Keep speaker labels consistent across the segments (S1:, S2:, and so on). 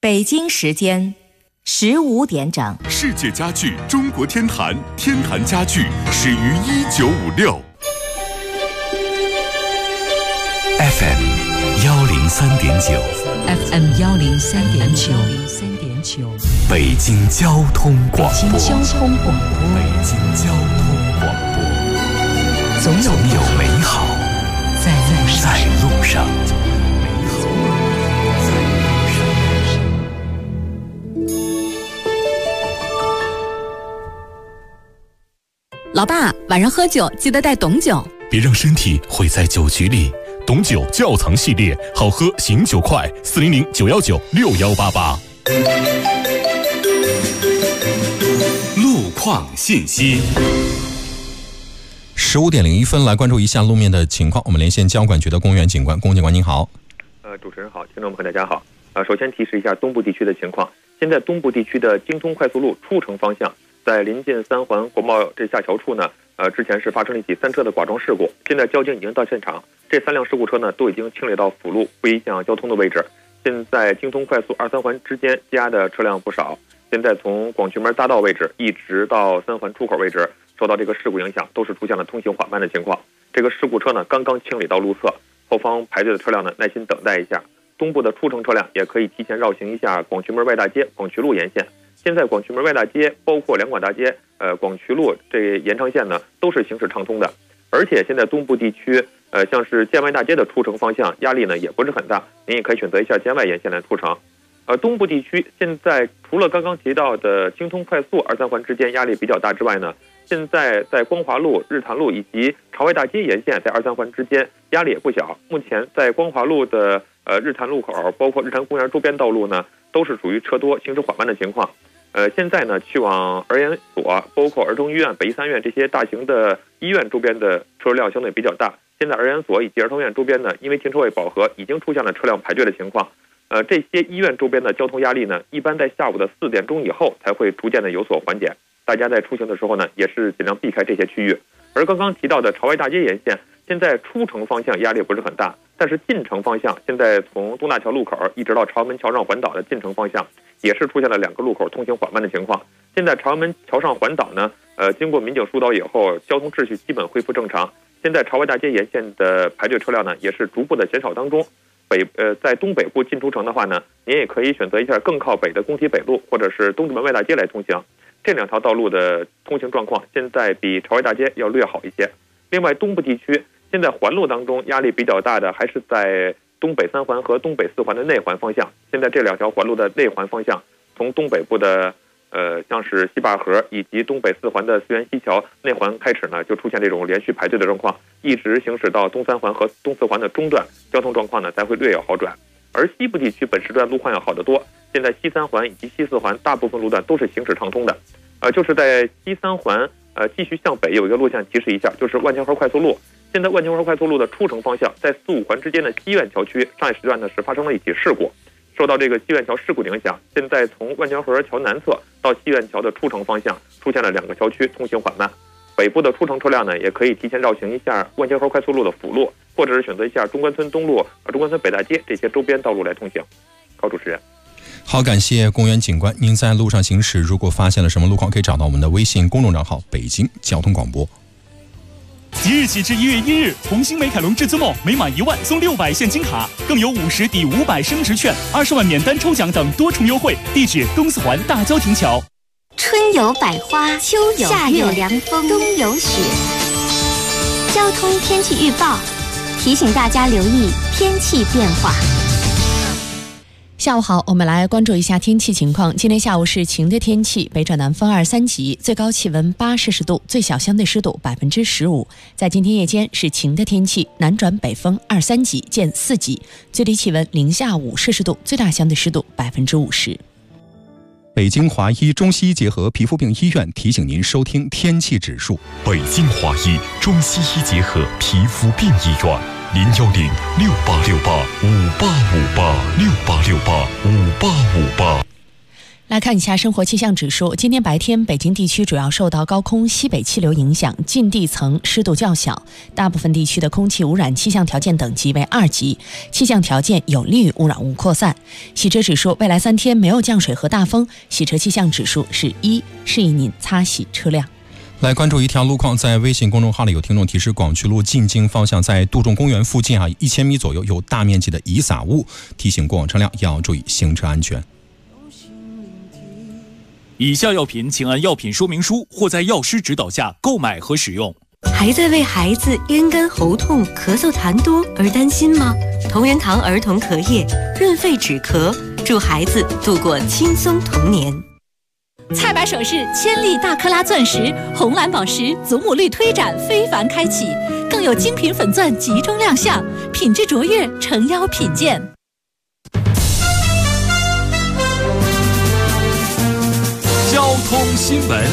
S1: 北京时间15点整。
S2: 世界家具中国天坛，天坛家具始于1956。FM 103.9，FM
S1: 103.9，
S2: 北京交通广播，
S1: 北京交通广播，
S2: 北京交通广播，
S1: 总有
S2: 美好在路上。
S3: 老爸，晚上喝酒记得带董酒，
S2: 别让身体毁在酒局里。董酒窖藏系列，好喝醒酒快，400-919-6188。路况信息。
S4: 15点01分，来关注一下路面的情况。我们连线交管局的龚元警官，龚警官您好。
S5: 主持人好，听众朋友大家好。首先提示一下东部地区的情况。现在东部地区的京通快速路出城方向，在临近三环国贸这下桥处呢，之前是发生了一起3车的剐撞事故，现在交警已经到现场，这3辆事故车呢都已经清理到辅路不影响交通的位置。现在京通快速2、3环之间积压的车辆不少，现在从广渠门大道位置一直到3环出口位置，受到这个事故影响，都是出现了通行缓慢的情况。这个事故车呢刚刚清理到路侧，后方排队的车辆呢耐心等待一下。东部的出城车辆也可以提前绕行一下广渠门外大街、广渠路沿线。现在广渠门外大街包括两广大街、广渠路这延长线呢都是行驶畅通的，而且现在东部地区像是建外大街的出城方向压力呢也不是很大，您也可以选择一下建外沿线来出城。东部地区现在除了刚刚提到的京通快速2、3环之间压力比较大之外呢，现在在光华路、日坛路以及朝外大街沿线在2、3环之间压力也不小。目前在光华路的日坛路口，包括日坛公园周边道路呢，都是属于车多、行驶缓慢的情况。现在呢，去往儿研所、包括儿童医院、北医3院这些大型的医院周边的车流量相对比较大。现在儿研所以及儿童医院周边呢，因为停车位饱和，已经出现了车辆排队的情况。这些医院周边的交通压力呢，一般在下午的4点钟以后才会逐渐的有所缓解。大家在出行的时候呢，也是尽量避开这些区域。而刚刚提到的朝外大街沿线，现在出城方向压力不是很大，但是进城方向，现在从东大桥路口一直到朝阳门桥上环岛的进城方向，也是出现了2个路口通行缓慢的情况。现在朝阳门桥上环岛呢，经过民警疏导以后，交通秩序基本恢复正常。现在朝外大街沿线的排队车辆呢，也是逐步的减少当中。在东北部进出城的话呢，您也可以选择一下更靠北的工体北路或者是东直门外大街来通行。这2条道路的通行状况现在比朝外大街要略好一些。另外，东部地区现在环路当中压力比较大的还是在东北3环和东北4环的内环方向。现在这2条环路的内环方向，从东北部的像是西坝河以及东北4环的泗源西桥内环开始呢，就出现这种连续排队的状况，一直行驶到东3环和东4环的中段，交通状况呢才会略有好转。而西部地区本时段路况要好得多，现在西3环以及西4环大部分路段都是行驶畅通的。就是在西3环继续向北有一个路线提示一下，就是万江河快速路。现在万江河快速路的出城方向，在4、5环之间的西苑桥区，上一时段呢是发生了一起事故。受到这个西苑桥事故的影响，现在从万江河桥南侧到西苑桥的出城方向出现了2个桥区通行缓慢。北部的出城车辆呢，也可以提前绕行一下万江河快速路的辅路，或者是选择一下中关村东路、中关村北大街这些周边道路来通行。高主持人。
S4: 好，感谢龚元警官。您在路上行驶，如果发现了什么路况，可以找到我们的微信公众账号北京交通广播。
S6: 即日起至1月1日，红星美凯龙至尊梦每满1万送600现金卡，更有50抵500升值券、20万免单抽奖等多重优惠。地址东4环大郊亭桥。
S7: 春有百花，秋有夏有凉风，冬有雪。交通天气预报提醒大家留意天气变化。
S3: 下午好，我们来关注一下天气情况。今天下午是晴的天气，北转南风2、3级，最高气温8摄氏度，最小相对湿度15%。在今天夜间是晴的天气，南转北风2、3级，见4级，最低气温零下5摄氏度，最大相对湿度50%。
S4: 北京华医中西医结合皮肤病医院提醒您收听天气指数。
S2: 北京华医中西医结合皮肤病医院，010-6868-5858，6868-5858。
S3: 来看一下生活气象指数。今天白天，北京地区主要受到高空西北气流影响，近地层湿度较小，大部分地区的空气污染气象条件等级为2级，气象条件有利于污染物扩散。洗车指数，未来3天没有降水和大风，洗车气象指数是1，适宜您擦洗车辆。
S4: 来关注一条路况，在微信公众号里有听众提示，广渠路进京方向在杜仲公园附近1000米左右有大面积的遗撒物，提醒过往车辆要注意行车安全。
S6: 以下药品请按药品说明书或在药师指导下购买和使用。
S8: 还在为孩子咽干喉痛、咳嗽痰多而担心吗？同仁堂儿童咳液润肺止咳，祝孩子度过轻松童年。
S9: 菜百首饰千粒大克拉钻石、红蓝宝石祖母绿推展非凡开启，更有精品粉钻集中亮相，品质卓越，诚邀品鉴。
S6: 交通新闻。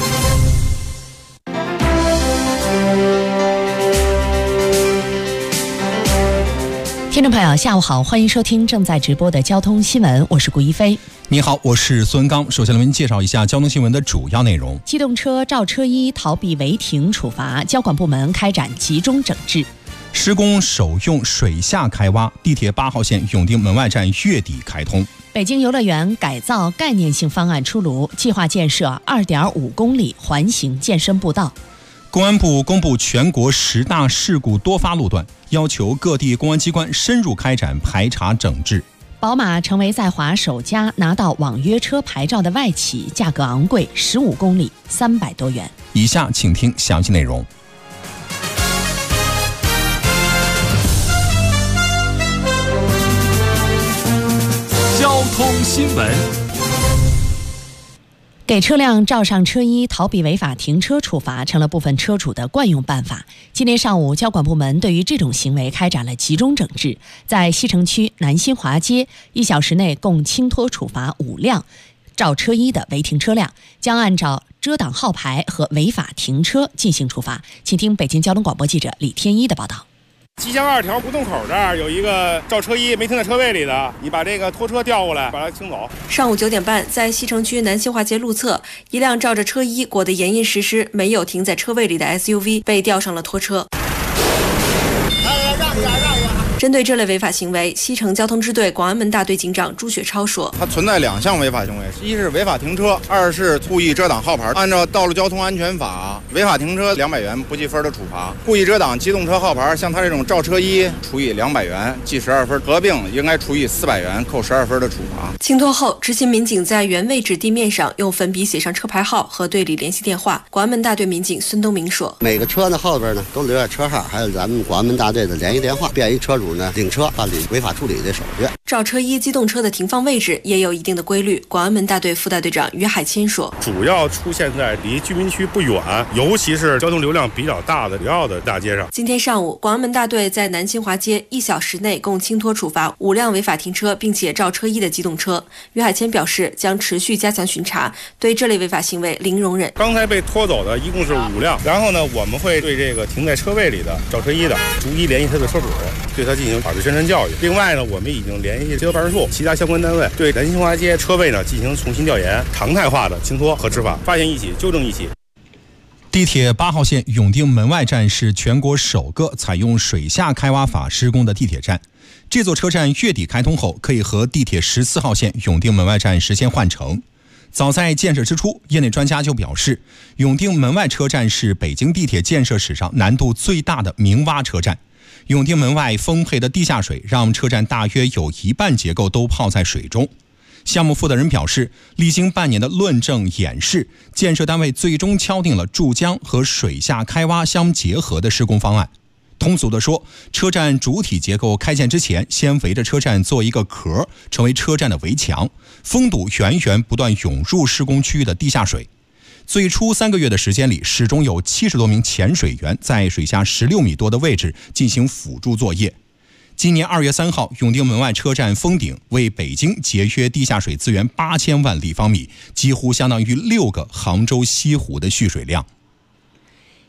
S3: 听众朋友下午好，欢迎收听正在直播的交通新闻，我是顾一飞。
S4: 你好，我是孙刚。首先来为您介绍一下交通新闻的主要内容。
S3: 机动车肇车衣逃避违停处罚，交管部门开展集中整治。
S4: 施工首用水下开挖，地铁8号线永定门外站月底开通。
S3: 北京游乐园改造概念性方案出炉，计划建设2.5公里环形健身步道。
S4: 公安部公布全国10大事故多发路段，要求各地公安机关深入开展排查整治。
S3: 宝马成为在华首家拿到网约车牌照的外企，价格昂贵，15公里300多元。
S4: 以下请听详细内容。
S6: 交通新闻。
S3: 给车辆罩上车衣，逃避违法停车处罚，成了部分车主的惯用办法。今天上午，交管部门对于这种行为开展了集中整治，在西城区南新华街1小时内共轻拖处罚5辆罩车衣的违停车辆，将按照遮挡号牌和违法停车进行处罚。请听北京交通广播记者李天一的报道。
S10: 吉祥2条胡同口这儿有一个罩车衣没停在车位里的，你把这个拖车调过来，把它清走。
S11: 上午9点半，在西城区南新华街路侧，一辆罩着车衣、裹得严严实实、没有停在车位里的 SUV 被吊上了拖车。针对这类违法行为，西城交通支队广安门大队警长朱雪超说：“
S12: 它存在2项违法行为，一是违法停车，2是故意遮挡号牌。按照《道路交通安全法》，违法停车200元不计分的处罚，故意遮挡机动车号牌，像他这种罩车衣，处以200元，记12分，合并应该处以400元，扣12分的处罚。”
S11: 清拖后，执勤民警在原位置地面上用粉笔写上车牌号和队里联系电话。广安门大队民警孙东明说：“
S13: 每个车的后边呢都留下车号，还有咱们广安门大队的联系电话，便于车主呢领车办理违法处理的手续。”
S11: 罩车衣机动车的停放位置也有一定的规律。广安门大队副大队长于海谦说：“
S10: 主要出现在离居民区不远，尤其是交通流量比较大的主要的大街上。”
S11: 今天上午，广安门大队在南新华街1小时内共轻拖处罚5辆违法停车并且罩车衣的机动车。于海谦表示，将持续加强巡查，对这类违法行为零容忍。
S10: 刚才被拖走的一共是5辆，然后呢，我们会对这个停在车位里的罩车衣的，逐一联系他的车主，对他进行法制宣传教育。另外呢，我们已经联系街道办事处其他相关单位，对南新华街车位呢进行重新调研，常态化的清拖和执法，发现一起纠正一起。
S4: 地铁8号线永定门外站是全国首个采用水下开挖法施工的地铁站。这座车站月底开通后，可以和地铁14号线永定门外站实现换乘。早在建设之初，业内专家就表示，永定门外车站是北京地铁建设史上难度最大的明挖车站。永定门外丰沛的地下水让车站大约有1半结构都泡在水中。项目负责人表示，历经半年的论证演示，建设单位最终敲定了注浆和水下开挖相结合的施工方案。通俗地说，车站主体结构开建之前，先围着车站做一个壳，成为车站的围墙，封堵源源不断涌入施工区域的地下水。最初3个月的时间里，始终有70多名潜水员在水下16米多的位置进行辅助作业。今年2月3号，永定门外车站封顶，为北京节约地下水资源8000万立方米，几乎相当于6个杭州西湖的蓄水量。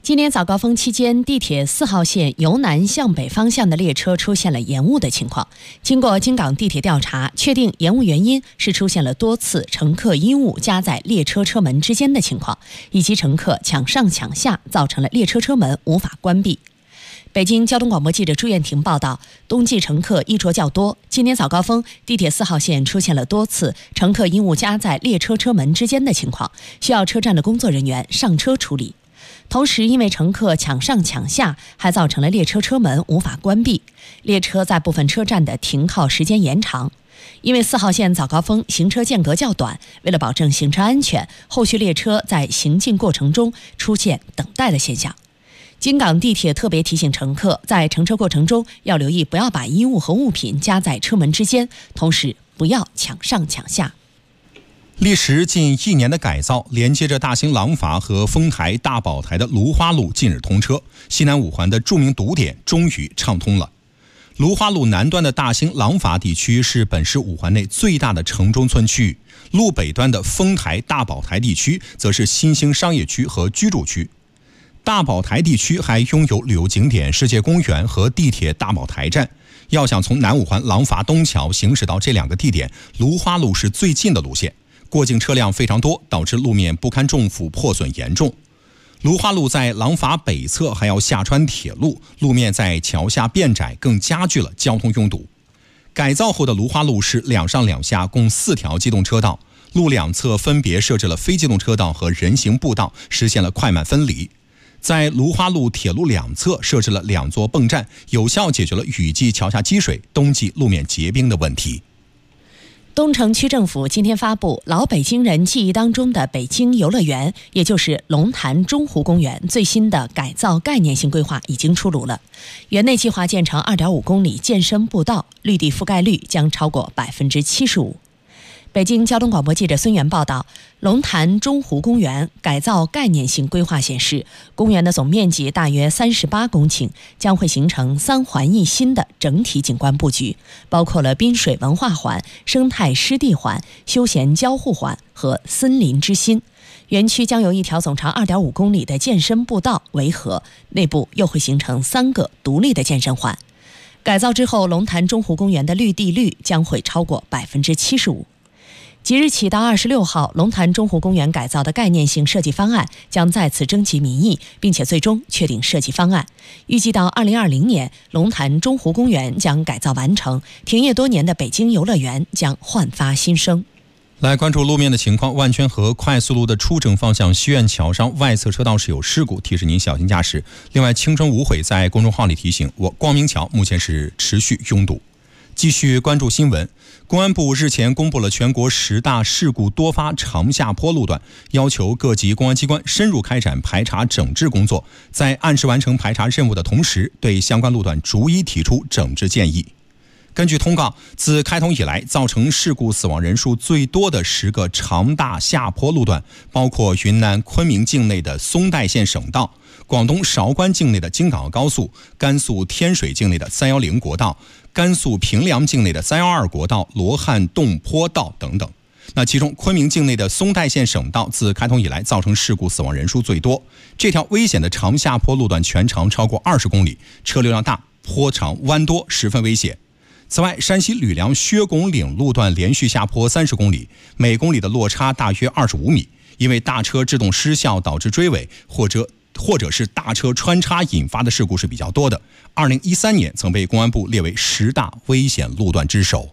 S3: 今年早高峰期间，地铁4号线由南向北方向的列车出现了延误的情况。经过京港地铁调查，确定延误原因是出现了多次乘客衣物夹在列车车门之间的情况，以及乘客抢上抢下，造成了列车车门无法关闭。北京交通广播记者朱艳婷报道，冬季乘客衣着较多，今年早高峰地铁4号线出现了多次乘客衣物夹在列车车门之间的情况，需要车站的工作人员上车处理。同时，因为乘客抢上抢下，还造成了列车车门无法关闭，列车在部分车站的停靠时间延长。因为4号线早高峰行车间隔较短，为了保证行车安全，后续列车在行进过程中出现等待的现象。京港地铁特别提醒乘客，在乘车过程中要留意不要把衣物和物品夹在车门之间，同时不要抢上抢下。
S4: 历时近1年的改造，连接着大兴廊坊和丰台大宝台的芦花路近日通车，西南5环的著名堵点终于畅通了。芦花路南端的大兴廊坊地区是本市5环内最大的城中村区域，路北端的丰台大宝台地区则是新兴商业区和居住区。大宝台地区还拥有旅游景点世界公园和地铁大宝台站。要想从南5环廊坊东桥行驶到这2个地点，芦花路是最近的路线。过境车辆非常多，导致路面不堪重负，破损严重。芦花路在廊坊北侧还要下穿铁路，路面在桥下变窄，更加剧了交通拥堵。改造后的芦花路是2上2下共4条机动车道，路两侧分别设置了非机动车道和人行步道，实现了快慢分离。在芦花路铁路两侧设置了2座泵站，有效解决了雨季桥下积水、冬季路面结冰的问题。
S3: 东城区政府今天发布老北京人记忆当中的北京游乐园，也就是龙潭中湖公园最新的改造概念性规划已经出炉了。园内计划建成2.5公里健身步道，绿地覆盖率将超过75%。北京交通广播记者孙源报道，龙潭中湖公园改造概念性规划显示，公园的总面积大约38公顷，将会形成3环1心的整体景观布局，包括了滨水文化环、生态湿地环、休闲交互环和森林之心。园区将由一条总长2.5公里的健身步道围合，内部又会形成3个独立的健身环。改造之后，龙潭中湖公园的绿地率将会超过75%。即日起到26号，龙潭中湖公园改造的概念性设计方案将再次征集民意，并且最终确定设计方案。预计到2020年，龙潭中湖公园将改造完成，停业多年的北京游乐园将焕发新生。
S4: 来关注路面的情况，万圈河快速路的出城方向西苑桥上外侧车道是有事故，提示您小心驾驶。另外，青春无悔在公众号里提醒我，光明桥目前是持续拥堵。继续关注新闻，公安部日前公布了全国10大事故多发长下坡路段，要求各级公安机关深入开展排查整治工作，在按时完成排查任务的同时，对相关路段逐一提出整治建议。根据通告，自开通以来，造成事故死亡人数最多的10个长大下坡路段，包括云南昆明境内的松代县省道、广东韶关境内的京港澳高速、甘肃天水境内的310国道、甘肃平凉境内的312国道、罗汉洞坡道等等。那其中昆明境内的松代县省道自开通以来造成事故死亡人数最多，这条危险的长下坡路段全长超过20公里，车流量大，坡长弯多，十分危险。此外，山西吕梁薛拱岭路段连续下坡30公里，每公里的落差大约25米，因为大车制动失效导致追尾，或者是大车穿插引发的事故是比较多的。2013年曾被公安部列为10大危险路段之首。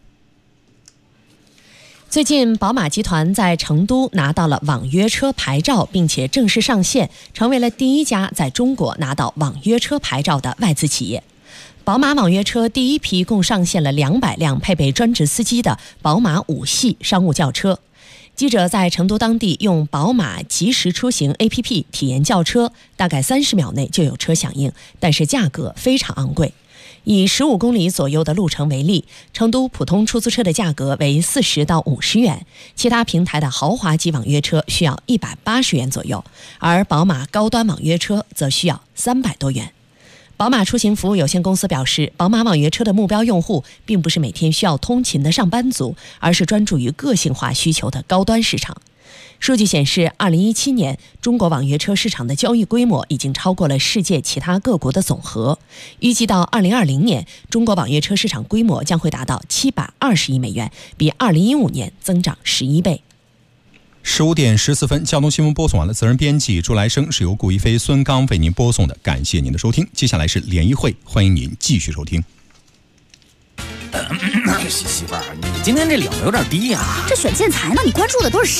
S3: 最近，宝马集团在成都拿到了网约车牌照，并且正式上线，成为了第一家在中国拿到网约车牌照的外资企业。宝马网约车第一批共上线了200辆配备专职司机的宝马5系商务轿车。记者在成都当地用宝马即时出行 APP 体验轿车，大概30秒内就有车响应，但是价格非常昂贵。以15公里左右的路程为例，成都普通出租车的价格为40到50元，其他平台的豪华级网约车需要180元左右，而宝马高端网约车则需要300多元。宝马出行服务有限公司表示，宝马网约车的目标用户并不是每天需要通勤的上班族，而是专注于个性化需求的高端市场。 数据显示，2017年中国网约车市场的交易规模已经超过了世界其他各国的总和。预计到2020年，中国网约车市场规模将会达到720亿美元，比2015年增长11倍。
S4: 15点14分，交通新闻播送完了。责任编辑朱来生，是由顾一飞、孙刚为您播送的。感谢您的收听。接下来是联谊会，欢迎您继续收听。
S14: 媳妇儿，你今天这领子有点低呀。
S15: 这选建材呢，你关注的都是